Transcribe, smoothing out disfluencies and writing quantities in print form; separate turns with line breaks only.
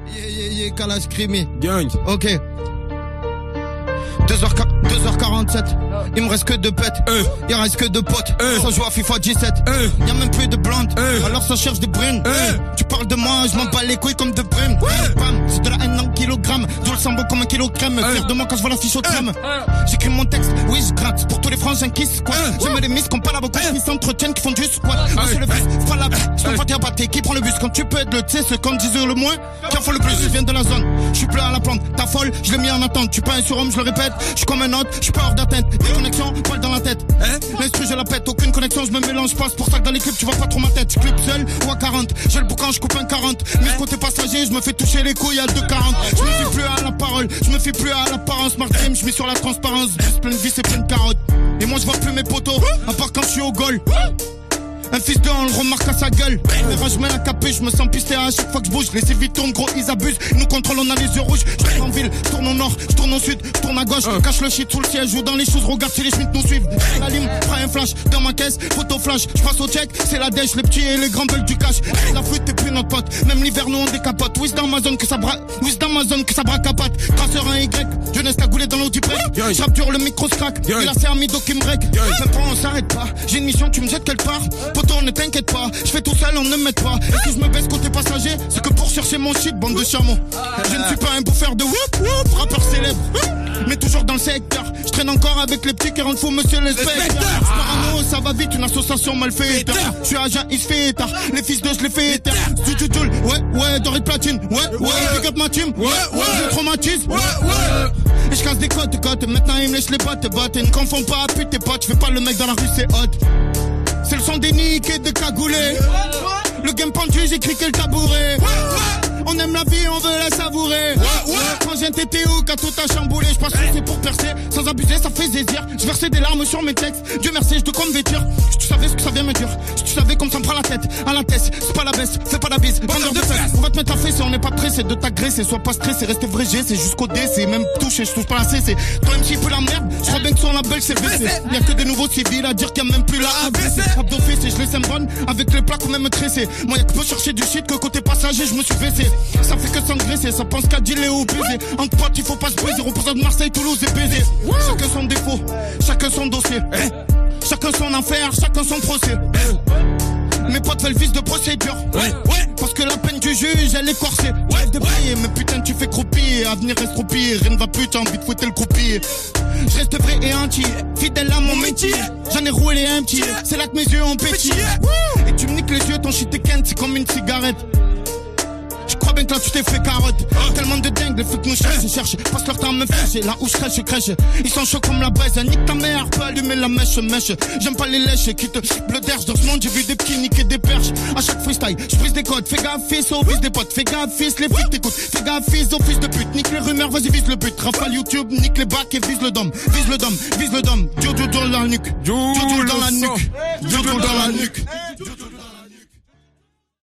Calage Crimi.
Gang.
Ok. 2h47, il me reste que deux pètes, il reste que deux potes, ça joue à FIFA 17, y'a même plus de blondes, alors ça cherche des brunes, tu parles de moi, je m'en bats les couilles comme de brumes, c'est de la haine en kilogramme, tout le sang beau comme un kilo crème, fier de moi quand je vois la fiche au crème, j'écris mon texte, oui je gratte, c'est pour tous les frangins qui squattent, j'aime les miss qui ont pas la beaucoup, qui s'entretiennent, qui font du squat, c'est le fils, pas la je t'en pas dire batté, qui prend le bus quand tu peux être le tu sais, ceux comme disent le moins, qui en font le plus, je viens de la zone, je suis plus à la plante, ta folle, je l'ai mis en attente, tu pas un surhomme, je le répète, je suis comme un autre, je suis pas hors d'atteinte, des connexions, balle dans la tête, l'instru je la pète, aucune connexion, je me mélange pas, c'est pour ça que dans les clips tu vois pas trop ma tête, je clip seul ou à 40, j'ai le boucan, je coupe un 40, mais côté passager, je me fais toucher les couilles à 2,40, je me fie plus à la parole, je me fie plus à l'apparence, smart dream, je mets sur la transparence, plein de vie c'est plein de carottes, et moi je vois plus mes potos, à part quand je suis au goal. Un fils de on le remarque à sa gueule. Mais je mets la capée, je me sens pisté à chaque fois que je bouge. Les civils tournent gros, ils abusent. Ils nous contrôlent, on a les yeux rouges. Je tourne en ville, je tourne au nord, je tourne au sud, je tourne à gauche. Cache le shit sous le siège ou dans les choses. Regarde si les schmitts nous suivent. La lime, prends un flash dans ma caisse, photo flash. Je passe au check, c'est la dèche, les petits et les grands veulent du cash. La flûte t'es plus notre pote. Même l'hiver nous on décapote. Oui, c'est dans ma zone que ça braque. Oui, c'est dans ma zone que ça braque à patte. Traceur un Y, jeunesse cagoulée dans l'eau du prêt. J'rappe dur, le micro se craque. Il a c'est un mido qui me break. Même pas on s'arrête pas. J'ai une mission, tu me jettes quelque part. Poto, ne t'inquiète pas. Je fais tout seul, on ne m'aide pas. Et si je me baisse côté passager, c'est que pour chercher mon shit, bande de chameaux. Je ne suis pas un bouffeur de whoop whoop, rappeur célèbre, mais toujours dans le secteur. Je traîne encore avec les petits qui rendent fou monsieur l'inspecteur. Parano, ça va vite, une association mal faite. Je suis agent, il se fait tard. Les fils de je les fais tard. Studio, ouais, doré de platine. Ouais, pick up ma team. Ouais, je traumatise. Ouais. Et je casse des côtes, maintenant ils me lèchent les bottes. Et ne confonds pas, pute tes potes, je fais pas le mec dans la rue, c'est hot. C'est le son des niques et de cagoulés. Le game pendu, j'écris quel tabouret. On aime la vie, on veut la savourer. Quand j'ai un TTO, quand tout a chamboulé, je passe c'est pour percer. Sans abuser, ça fait zésir. Je versais des larmes sur mes textes. Dieu merci, je te comme vêtir. Si tu savais ce que ça vient me dire. Si tu savais comme ça me prend la tête. À la tête, c'est pas la baisse, fais pas la bise. Vendeur de fesses, on va te mettre à fesser. On n'est pas pressé de t'agresser. Sois pas stressé, rester vrai G, c'est jusqu'au D. C'est même touché, je touche pas la C. C'est toi MC peu la merde. Je crois bien que son label c'est VC. Y'a que des nouveaux civils à dire qu'il y a même plus la ABC. Abdo fessé, je laisse un bon avec les plats qu'on même tressé. Moi y'a que peut chercher du shit que côté passager, je me suis baissé. Ça fait que s'engraisser, ça pense qu'à dealer ou baiser. Entre potes, il faut pas se briser, représente Marseille, Toulouse et baiser. Chacun son défaut, chacun son dossier. Chacun son affaire, chacun son procès. Mes potes veulent vice de procédure. Parce que la peine du juge, elle est corsée. Rêve de briller, mais putain, tu fais croupir. Avenir reste croupier, rien ne va plus, t'as envie de fouetter le croupier. Je reste vrai et entier, fidèle à mon métier. J'en ai roulé un petit, c'est là que mes yeux ont pétillé. Et tu me niques les yeux, ton shit est quente, c'est comme une cigarette. Je crois bien que là tu t'es fait carotte. Tellement de dingue, les flics nous cherchent. Passe leur temps à me fâcher, là où je crèche. Ils sont chauds comme la braise, nique ta mère, peut allumer la mèche. J'aime pas les lèches qui te bleu d'air. Dans ce monde j'ai vu des petits niquer des perches. À chaque freestyle, je brise des codes. Fais gaffe fils au fils des potes. Fais gaffe fils, les flics t'écoutent. Fais gaffe fils au fils de pute. Nique les rumeurs, vas-y vise le but. Rafale YouTube, nique les bacs et vise le dôme. Vise le dôme, vise le dôme. Jojo dans la nuque. Jojo dans la nuque. Jojo dans la nuque.